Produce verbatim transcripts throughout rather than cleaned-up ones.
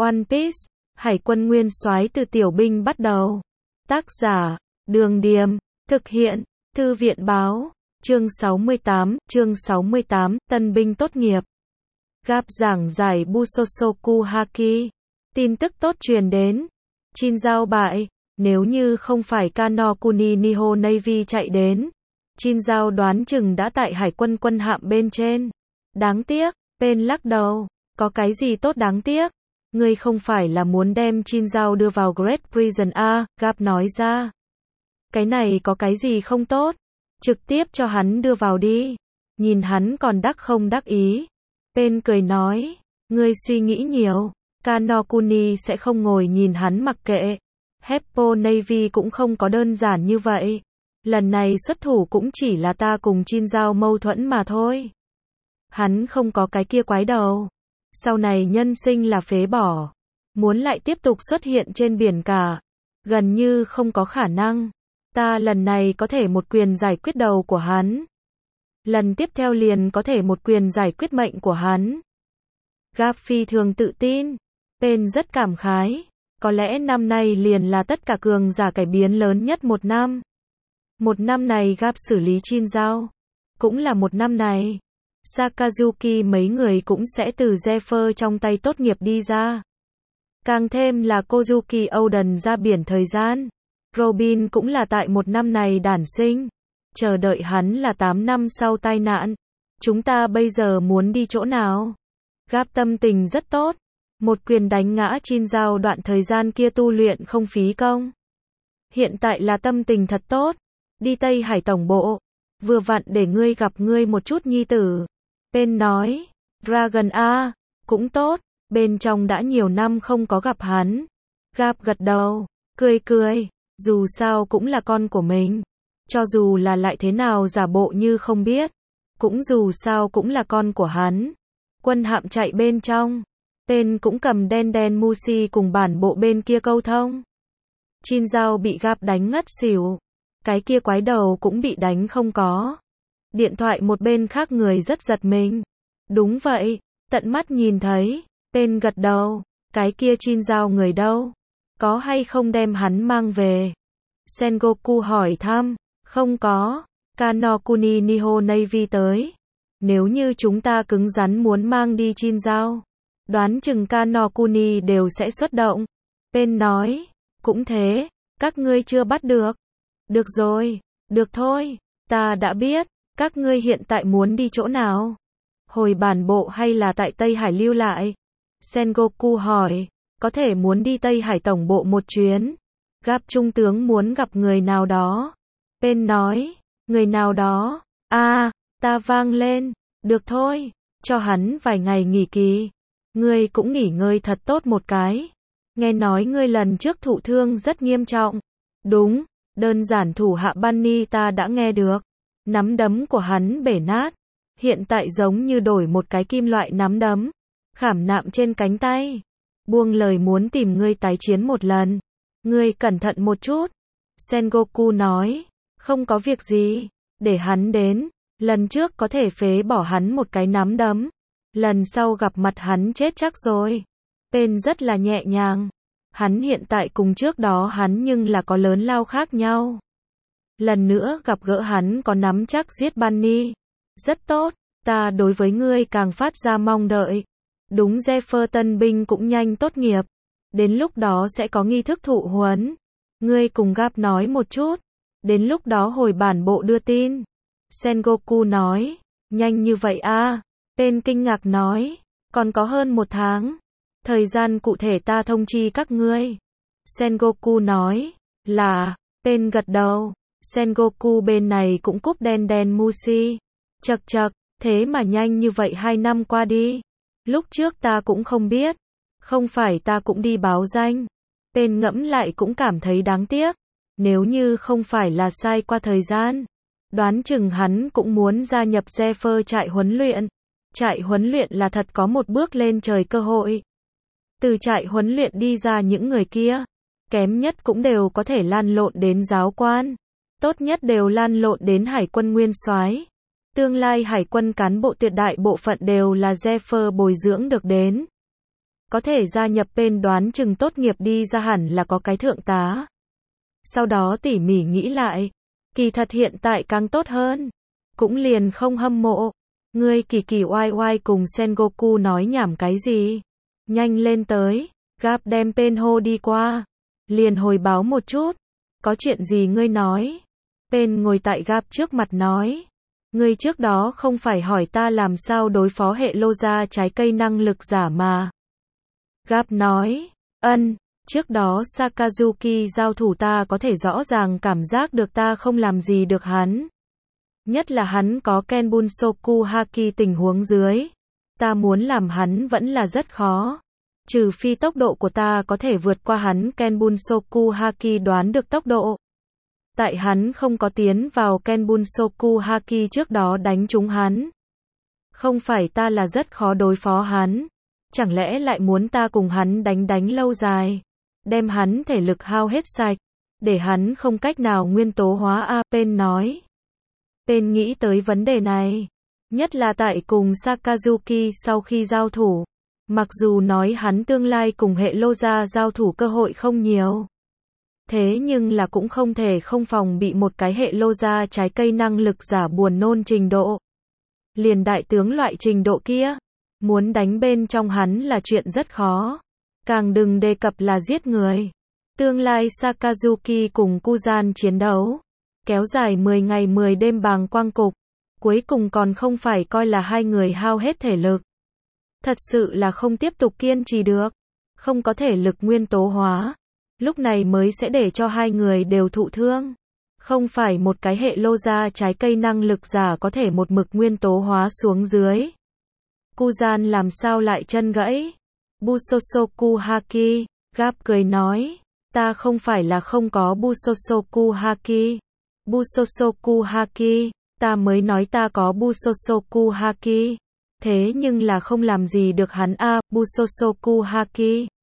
One Piece, Hải quân nguyên soái từ tiểu binh bắt đầu. Tác giả, Đường Điềm, thực hiện, Thư viện báo, chương sáu mươi tám, chương sáu mươi tám, tân binh tốt nghiệp. Gap giảng giải Busosoku Haki. Tin tức tốt truyền đến. Shinzao bại, nếu như không phải Kano Kuni Nihon Navy chạy đến, Shinzao đoán chừng đã tại hải quân quân hạm bên trên. Đáng tiếc, Pen lắc đầu, có cái gì tốt đáng tiếc? Ngươi không phải là muốn đem Shinzao đưa vào Great Prison a, Gap nói ra. Cái này có cái gì không tốt? Trực tiếp cho hắn đưa vào đi. Nhìn hắn còn đắc không đắc ý. Pen cười nói, ngươi suy nghĩ nhiều, Kano Kuni sẽ không ngồi nhìn hắn mặc kệ. Heppo Navy cũng không có đơn giản như vậy. Lần này xuất thủ cũng chỉ là ta cùng Shinzao mâu thuẫn mà thôi. Hắn không có cái kia quái đầu. Sau này nhân sinh là phế bỏ. Muốn lại tiếp tục xuất hiện trên biển cả. Gần như không có khả năng. Ta lần này có thể một quyền giải quyết đầu của hắn. Lần tiếp theo liền có thể một quyền giải quyết mệnh của hắn. Gap phi thường tự tin. Pen rất cảm khái. Có lẽ năm nay liền là tất cả cường giả cải biến lớn nhất một năm. Một năm này Gap xử lý Shinzao. Cũng là một năm này. Sakazuki mấy người cũng sẽ từ Zephyr trong tay tốt nghiệp đi ra. Càng thêm là Kozuki Oden ra biển thời gian. Robin cũng là tại một năm này đản sinh. Chờ đợi hắn là tám năm sau tai nạn. Chúng ta bây giờ muốn đi chỗ nào? Gap tâm tình rất tốt. Một quyền đánh ngã Shinzao đoạn thời gian kia tu luyện không phí công. Hiện tại là tâm tình thật tốt. Đi Tây Hải tổng bộ. Vừa vặn để ngươi gặp ngươi một chút nhi tử. Pen nói. Dragon A. Cũng tốt. Bên trong đã nhiều năm không có gặp hắn. Gap gật đầu. Cười cười. Dù sao cũng là con của mình. Cho dù là lại thế nào giả bộ như không biết. Cũng dù sao cũng là con của hắn. Quân hạm chạy bên trong. Pen cũng cầm đen đen Mushi cùng bản bộ bên kia câu thông. Shinzao bị Gap đánh ngất xỉu. Cái kia quái đầu cũng bị đánh không có. Điện thoại một bên khác người rất giật mình. Đúng vậy, tận mắt nhìn thấy. Pen gật đầu. Cái kia Shinzao người đâu? Có hay không đem hắn mang về? Sengoku hỏi thăm. Không có. Kano Kuni Nihon Navy tới. Nếu như chúng ta cứng rắn muốn mang đi Shinzao, đoán chừng Kano Kuni đều sẽ xuất động. Pen nói. Cũng thế, các ngươi chưa bắt được. Được rồi, được thôi, ta đã biết. Các ngươi hiện tại muốn đi chỗ nào? Hồi bản bộ hay là tại Tây Hải lưu lại? Sengoku hỏi. Có thể muốn đi Tây Hải tổng bộ một chuyến. Gap trung tướng muốn gặp người nào đó. Pen nói. Người nào đó? À, ta vang lên. Được thôi, cho hắn vài ngày nghỉ kỳ. Ngươi cũng nghỉ ngơi thật tốt một cái. Nghe nói ngươi lần trước thụ thương rất nghiêm trọng. Đúng, đơn giản thủ hạ Bunny ta đã nghe được. Nắm đấm của hắn bể nát. Hiện tại giống như đổi một cái kim loại nắm đấm. Khảm nạm trên cánh tay. Buông lời muốn tìm ngươi tái chiến một lần. Ngươi cẩn thận một chút. Sengoku nói. Không có việc gì. Để hắn đến. Lần trước có thể phế bỏ hắn một cái nắm đấm. Lần sau gặp mặt hắn chết chắc rồi. Pen rất là nhẹ nhàng. Hắn hiện tại cùng trước đó hắn nhưng là có lớn lao khác nhau. Lần nữa gặp gỡ hắn có nắm chắc giết Bunny. Rất tốt, ta đối với ngươi càng phát ra mong đợi. Đúng Zephyr tân binh cũng nhanh tốt nghiệp. Đến lúc đó sẽ có nghi thức thụ huấn. Ngươi cùng Gap nói một chút. Đến lúc đó hồi bản bộ đưa tin. Sengoku nói. Nhanh như vậy à? Pen kinh ngạc nói. Còn có hơn một tháng. Thời gian cụ thể ta thông chi các ngươi. Sengoku nói. Là. Pen gật đầu. Sengoku bên này cũng cúp đen đen Mushi. Chật chật, thế mà nhanh như vậy hai năm qua đi. Lúc trước ta cũng không biết. Không phải ta cũng đi báo danh. Pen ngẫm lại cũng cảm thấy đáng tiếc. Nếu như không phải là sai qua thời gian. Đoán chừng hắn cũng muốn gia nhập Zephyr trại huấn luyện. Trại huấn luyện là thật có một bước lên trời cơ hội. Từ trại huấn luyện đi ra những người kia. Kém nhất cũng đều có thể lan lộn đến giáo quan. Tốt nhất đều lan lộn đến hải quân nguyên soái. Tương lai hải quân cán bộ tuyệt đại bộ phận đều là Zephyr bồi dưỡng được đến. Có thể gia nhập bên đoán chừng tốt nghiệp đi ra hẳn là có cái thượng tá. Sau đó tỉ mỉ nghĩ lại. Kỳ thật hiện tại càng tốt hơn. Cũng liền không hâm mộ. Ngươi kỳ kỳ oai oai cùng Sengoku nói nhảm cái gì? Nhanh lên tới. Gap đem Pen hô đi qua. Liền hồi báo một chút. Có chuyện gì ngươi nói? Pen ngồi tại Gap trước mặt nói. Ngươi trước đó không phải hỏi ta làm sao đối phó hệ lô gia trái cây năng lực giả mà. Gap nói. Ân, trước đó Sakazuki giao thủ ta có thể rõ ràng cảm giác được ta không làm gì được hắn. Nhất là hắn có Kenbunsoku Haki tình huống dưới. Ta muốn làm hắn vẫn là rất khó. Trừ phi tốc độ của ta có thể vượt qua hắn Kenbunsoku Haki đoán được tốc độ. Tại hắn không có tiến vào Kenbunsoku Haki trước đó đánh trúng hắn. Không phải ta là rất khó đối phó hắn. Chẳng lẽ lại muốn ta cùng hắn đánh đánh lâu dài. Đem hắn thể lực hao hết sạch. Để hắn không cách nào nguyên tố hóa A. Pen nói. Pen nghĩ tới vấn đề này. Nhất là tại cùng Sakazuki sau khi giao thủ. Mặc dù nói hắn tương lai cùng hệ lô gia giao thủ cơ hội không nhiều. Thế nhưng là cũng không thể không phòng bị một cái hệ lô gia trái cây năng lực giả buồn nôn trình độ. Liền đại tướng loại trình độ kia. Muốn đánh bên trong hắn là chuyện rất khó. Càng đừng đề cập là giết người. Tương lai Sakazuki cùng Kuzan chiến đấu. Kéo dài mười ngày mười đêm bàng quang cục. Cuối cùng còn không phải coi là hai người hao hết thể lực. Thật sự là không tiếp tục kiên trì được. Không có thể lực nguyên tố hóa. Lúc này mới sẽ để cho hai người đều thụ thương. Không phải một cái hệ lô gia trái cây năng lực giả có thể một mực nguyên tố hóa xuống dưới. Kuzan làm sao lại chân gãy? Busosoku Haki. Gap cười nói. Ta không phải là không có Busosoku Haki. Busosoku Haki. Ta mới nói ta có Busosoku Haki. Thế nhưng là không làm gì được hắn a. À, Busosoku Haki.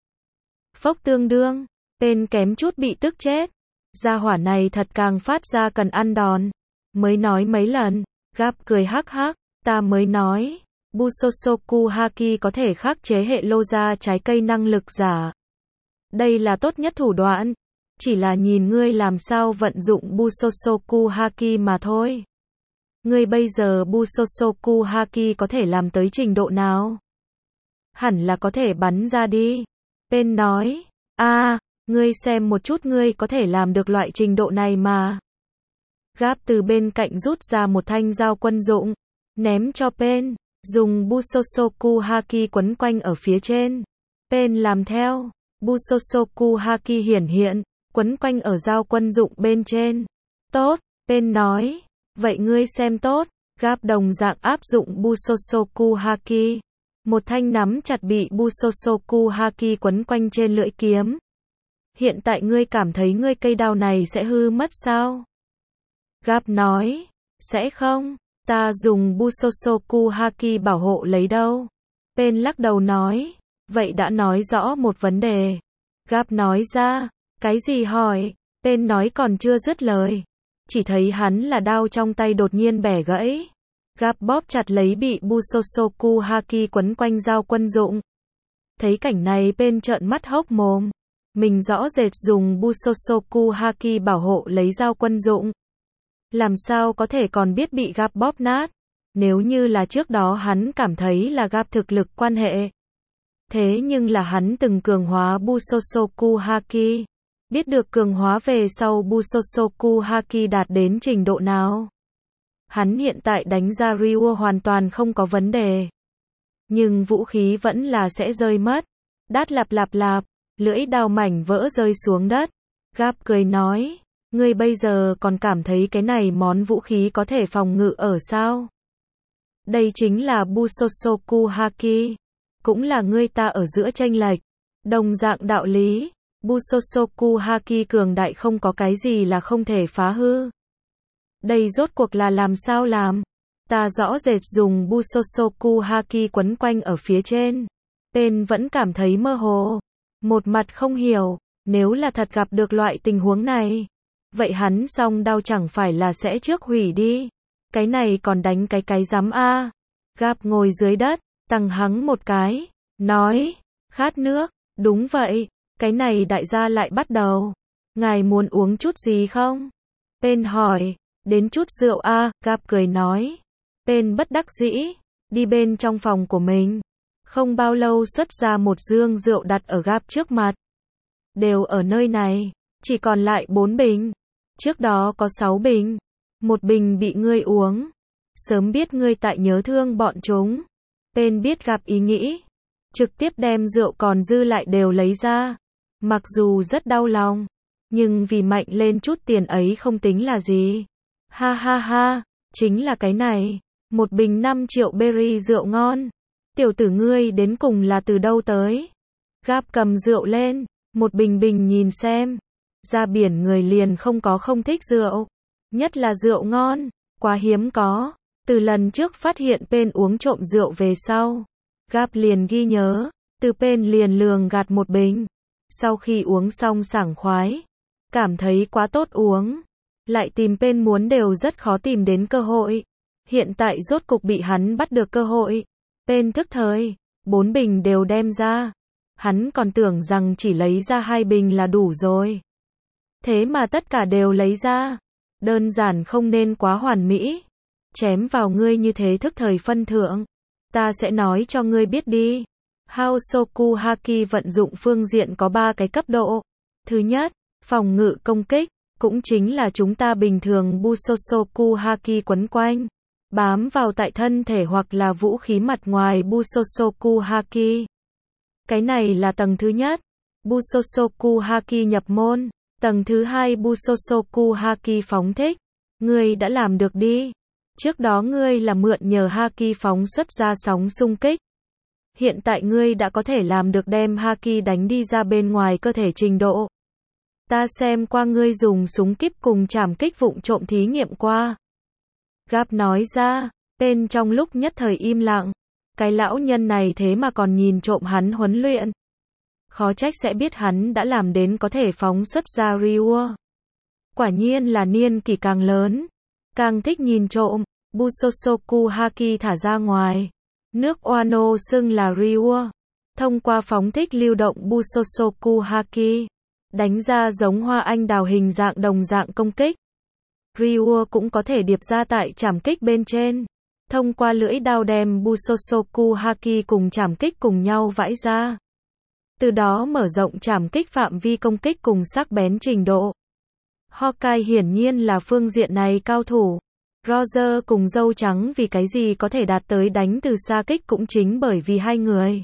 Phốc tương đương. Pen kém chút bị tức chết. Gia hỏa này thật càng phát ra cần ăn đòn. Mới nói mấy lần. Gap cười hắc hắc. Ta mới nói. Busosoku Haki có thể khắc chế hệ lô gia trái cây năng lực giả. Đây là tốt nhất thủ đoạn. Chỉ là nhìn ngươi làm sao vận dụng Busosoku Haki mà thôi. Ngươi bây giờ Busosoku Haki có thể làm tới trình độ nào? Hẳn là có thể bắn ra đi. Pen nói. a à, ngươi xem một chút ngươi có thể làm được loại trình độ này mà. Gap từ bên cạnh rút ra một thanh dao quân dụng. Ném cho Pen. Dùng Busosoku Haki quấn quanh ở phía trên. Pen làm theo. Busosoku Haki hiển hiện. Quấn quanh ở dao quân dụng bên trên. Tốt. Pen nói. Vậy ngươi xem tốt. Gap đồng dạng áp dụng Busosoku Haki. Một thanh nắm chặt bị Busosoku Haki quấn quanh trên lưỡi kiếm. Hiện tại ngươi cảm thấy ngươi cây đao này sẽ hư mất sao? Gap nói. Sẽ không. Ta dùng Busosoku Haki bảo hộ lấy đâu. Pen lắc đầu nói. Vậy đã nói rõ một vấn đề. Gap nói ra. Cái gì hỏi? Pen nói còn chưa dứt lời. Chỉ thấy hắn là đao trong tay đột nhiên bẻ gãy. Gap bóp chặt lấy bị Busosoku Haki quấn quanh dao quân dụng. Thấy cảnh này Pen trợn mắt hốc mồm. Mình rõ rệt dùng Busosoku Haki bảo hộ lấy dao quân dụng. Làm sao có thể còn biết bị Gap bóp nát. Nếu như là trước đó hắn cảm thấy là Gap thực lực quan hệ. Thế nhưng là hắn từng cường hóa Busosoku Haki. Biết được cường hóa về sau Busosoku Haki đạt đến trình độ nào. Hắn hiện tại đánh ra Ryu hoàn toàn không có vấn đề. Nhưng vũ khí vẫn là sẽ rơi mất. Đát lạp lạp lạp, lưỡi đao mảnh vỡ rơi xuống đất. Gap cười nói. Ngươi bây giờ còn cảm thấy cái này món vũ khí có thể phòng ngự ở sao? Đây chính là Busosoku Haki. Cũng là ngươi ta ở giữa chênh lệch. Đồng dạng đạo lý. Busosoku Haki cường đại không có cái gì là không thể phá hư. Đây rốt cuộc là làm sao làm? Ta rõ rệt dùng Busosoku Haki quấn quanh ở phía trên. Pen vẫn cảm thấy mơ hồ. Một mặt không hiểu. Nếu là thật gặp được loại tình huống này. Vậy hắn song đao chẳng phải là sẽ trước hủy đi. Cái này còn đánh cái cái rắm a. Gap ngồi dưới đất. Tăng hắng một cái. Nói. Khát nước, đúng vậy, cái này đại gia lại bắt đầu. Ngài muốn uống chút gì không? Pen hỏi, đến chút rượu a, Gap cười nói. Pen bất đắc dĩ, đi bên trong phòng của mình. Không bao lâu xuất ra một dương rượu đặt ở Gap trước mặt. Đều ở nơi này, chỉ còn lại bốn bình. Trước đó có sáu bình. Một bình bị ngươi uống. Sớm biết ngươi tại nhớ thương bọn chúng. Pen biết Gap ý nghĩ. Trực tiếp đem rượu còn dư lại đều lấy ra. Mặc dù rất đau lòng. Nhưng vì mạnh lên chút tiền ấy không tính là gì. Ha ha ha, chính là cái này. Một bình năm triệu berry rượu ngon. Tiểu tử ngươi đến cùng là từ đâu tới? Gap cầm rượu lên. Một bình bình nhìn xem. Ra biển người liền không có không thích rượu. Nhất là rượu ngon. Quá hiếm có. Từ lần trước phát hiện Pen uống trộm rượu về sau. Gap liền ghi nhớ. Từ Pen liền lường gạt một bình. Sau khi uống xong sảng khoái. Cảm thấy quá tốt uống. Lại tìm Pen muốn đều rất khó tìm đến cơ hội. Hiện tại rốt cục bị hắn bắt được cơ hội. Pen thức thời. Bốn bình đều đem ra. Hắn còn tưởng rằng chỉ lấy ra hai bình là đủ rồi. Thế mà tất cả đều lấy ra. Đơn giản không nên quá hoàn mỹ. Chém vào ngươi như thế thức thời phân thượng. Ta sẽ nói cho ngươi biết đi. Hosoku Haki vận dụng phương diện có ba cái cấp độ. Thứ nhất, phòng ngự công kích, cũng chính là chúng ta bình thường Busosoku Haki quấn quanh, bám vào tại thân thể hoặc là vũ khí mặt ngoài Busosoku Haki. Cái này là tầng thứ nhất. Busosoku Haki nhập môn. Tầng thứ hai Busosoku Haki phóng thích. Ngươi đã làm được đi. Trước đó ngươi là mượn nhờ Haki phóng xuất ra sóng xung kích. Hiện tại ngươi đã có thể làm được đem Haki đánh đi ra bên ngoài cơ thể trình độ. Ta xem qua ngươi dùng súng kíp cùng trảm kích vụng trộm thí nghiệm qua. Gap nói ra, Pen trong lúc nhất thời im lặng. Cái lão nhân này thế mà còn nhìn trộm hắn huấn luyện. Khó trách sẽ biết hắn đã làm đến có thể phóng xuất ra Ryua. Quả nhiên là niên kỷ càng lớn, càng thích nhìn trộm. Busosoku Haki thả ra ngoài. Nước Wano xưng là Ryua. Thông qua phóng thích lưu động Busosoku Haki. Đánh ra giống hoa anh đào hình dạng đồng dạng công kích. Ryua cũng có thể điệp ra tại trảm kích bên trên. Thông qua lưỡi đao đem Busosoku Haki cùng trảm kích cùng nhau vãi ra. Từ đó mở rộng trảm kích phạm vi công kích cùng sắc bén trình độ. Hawkeye hiển nhiên là phương diện này cao thủ. Roger cùng dâu trắng vì cái gì có thể đạt tới đánh từ xa kích cũng chính bởi vì hai người.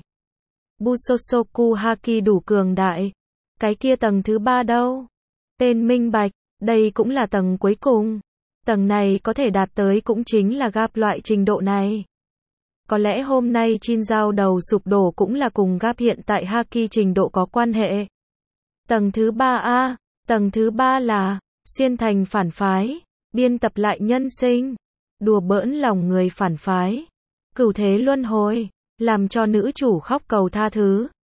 Busosoku Haki đủ cường đại. Cái kia tầng thứ ba đâu? Pen minh bạch, đây cũng là tầng cuối cùng. Tầng này có thể đạt tới cũng chính là Gap loại trình độ này. Có lẽ hôm nay Chin giao đầu sụp đổ cũng là cùng Gap hiện tại Haki trình độ có quan hệ. Tầng thứ ba a, tầng thứ ba là xuyên thành phản phái, biên tập lại nhân sinh, đùa bỡn lòng người phản phái, cửu thế luân hồi, làm cho nữ chủ khóc cầu tha thứ.